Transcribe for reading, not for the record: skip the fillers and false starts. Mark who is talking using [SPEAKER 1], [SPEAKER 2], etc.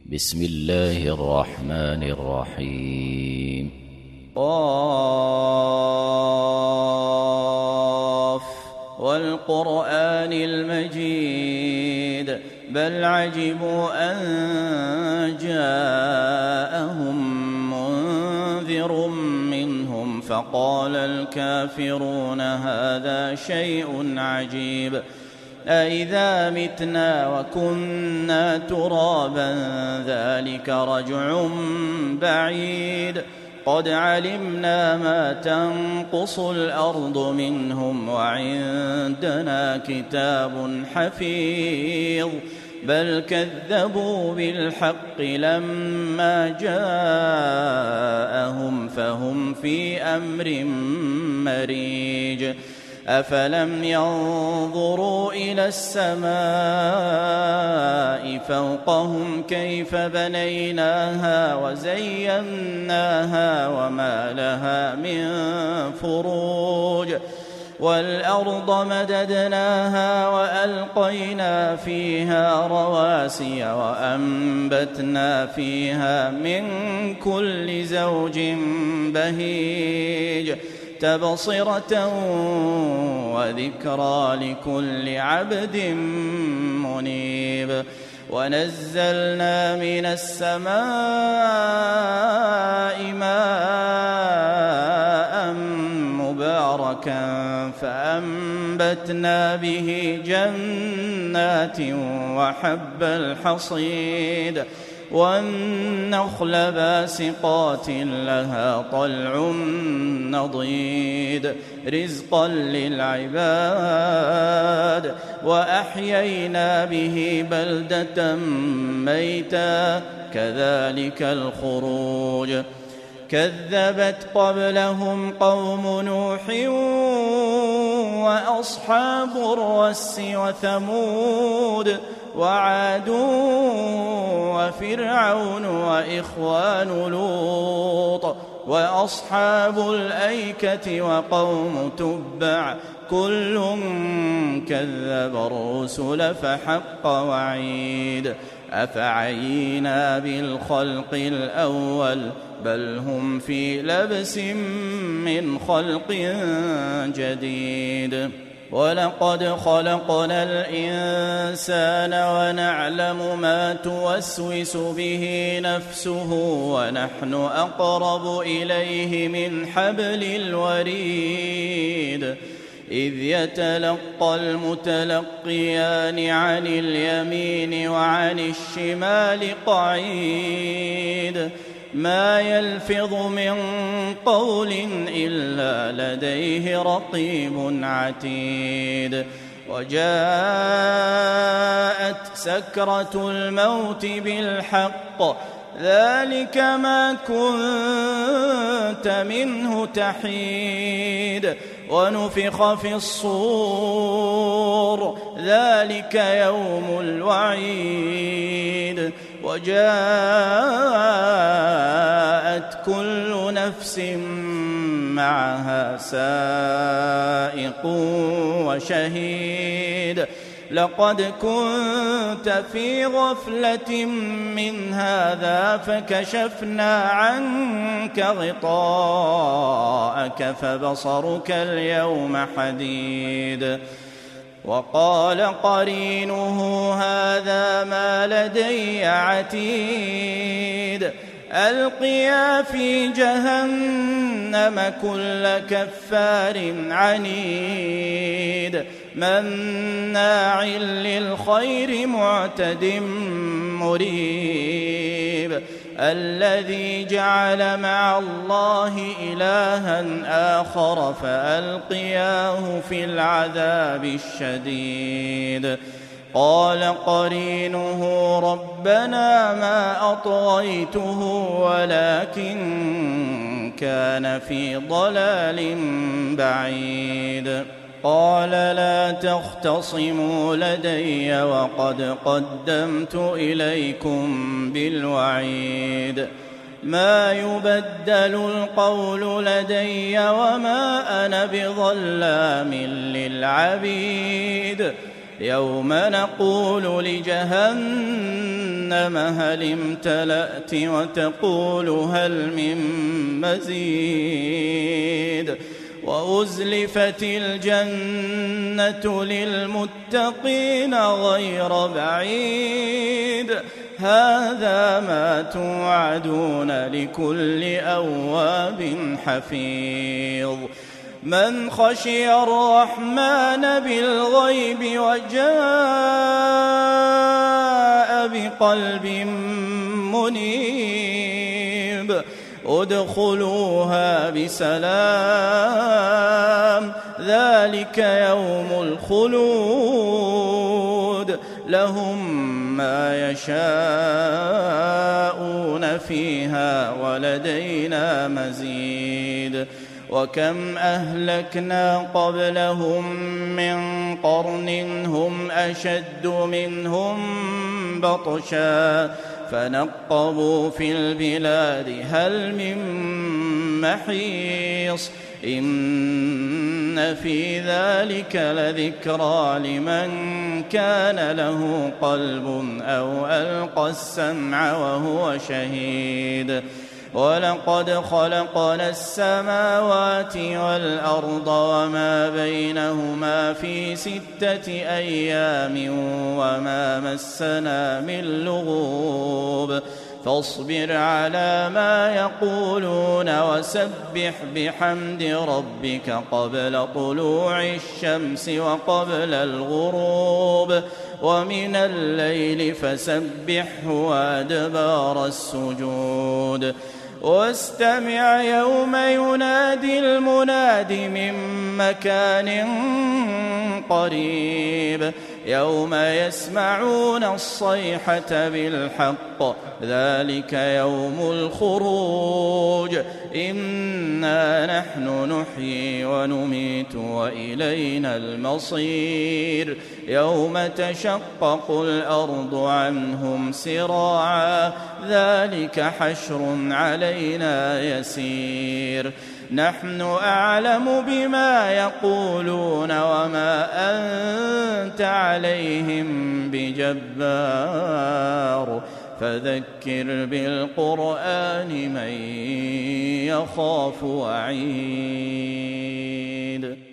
[SPEAKER 1] بسم الله الرحمن الرحيم.
[SPEAKER 2] قاف والقرآن المجيد بل عجبوا أن جاءهم منذر منهم فقال الكافرون هذا شيء عجيب أإذا متنا وكنا ترابا ذلك رجع بعيد قد علمنا ما تنقص الأرض منهم وعندنا كتاب حفيظ بل كذبوا بالحق لما جاءهم فهم في أمر مريج أفلم ينظروا إلى السماء فوقهم كيف بنيناها وزيناها وما لها من فروج والأرض مددناها وألقينا فيها رواسي وأنبتنا فيها من كل زوج بهيج تبصرة وذكرى لكل عبد منيب ونزلنا من السماء ماء مباركا فأنبتنا به جنات وحب الحصيد والنخل باسقات لها طلع نضيد رزقا للعباد وأحيينا به بلدة ميتا كذلك الخروج كذبت قبلهم قوم نوح وأصحاب الرس وثمود وعاد وفرعون وإخوان لوط وأصحاب الأيكة وقوم تبع كل كذب الرسل فحق وعيد أفعينا بالخلق الأول بل هم في لبس من خلق جديد ولقد خلقنا الإنسان ونعلم ما توسوس به نفسه ونحن أقرب إليه من حبل الوريد إذ يتلقى المتلقيان عن اليمين وعن الشمال قعيد ما يلفظ من قول إلا لديه رقيب عتيد وجاءت سكرة الموت بالحق ذلك ما كنت منه تحيد ونفخ في الصور ذلك يوم الوعيد وجاءت كل نفس معها سائق وشهيد لقد كنت في غفلة من هذا فكشفنا عنك غطاءك فبصرك اليوم حديد وقال قرينه هذا ما لدي عتيد ألقيا في جهنم كل كفار عنيد مناع للخير معتد مريب الذي جعل مع الله إلها آخر فألقياه في العذاب الشديد قال قرينه ربنا ما أطغيته ولكن كان في ضلال بعيد قال لا تختصموا لدي وقد قدمت إليكم بالوعيد ما يبدل القول لدي وما أنا بظلام للعبيد يوم نقول لجهنم هل امتلأت وتقول هل من مزيد وأزلفت الجنة للمتقين غير بعيد هذا ما توعدون لكل أواب حفيظ من خشي الرحمن بالغيب وجاء بقلب منيب ادخلوها بسلام ذلك يوم الخلود لهم ما يشاءون فيها ولدينا مزيد وكم أهلكنا قبلهم من قرن هم أشد منهم بطشا فنقبوا في البلاد هل من محيص إن في ذلك لذكرى لمن كان له قلب أو ألقى السمع وهو شهيد ولقد خلقنا السماوات والأرض وما بينهما في 6 أيام وما مسنا من لغوب فاصبر على ما يقولون وسبح بحمد ربك قبل طلوع الشمس وقبل الغروب ومن الليل فسبحه وأدبار السجود واستمع يوم ينادي المناد من مكان قريب يوم يسمعون الصيحة بالحق ذلك يوم الخروج إنا نحن نحيي ونميت وإلينا المصير يوم تشقق الأرض عنهم سراعا ذلك حشر علينا يسير نحن أعلم بما يقولون وما أنت عليهم بجبار فذكر بالقرآن من يخاف وعيد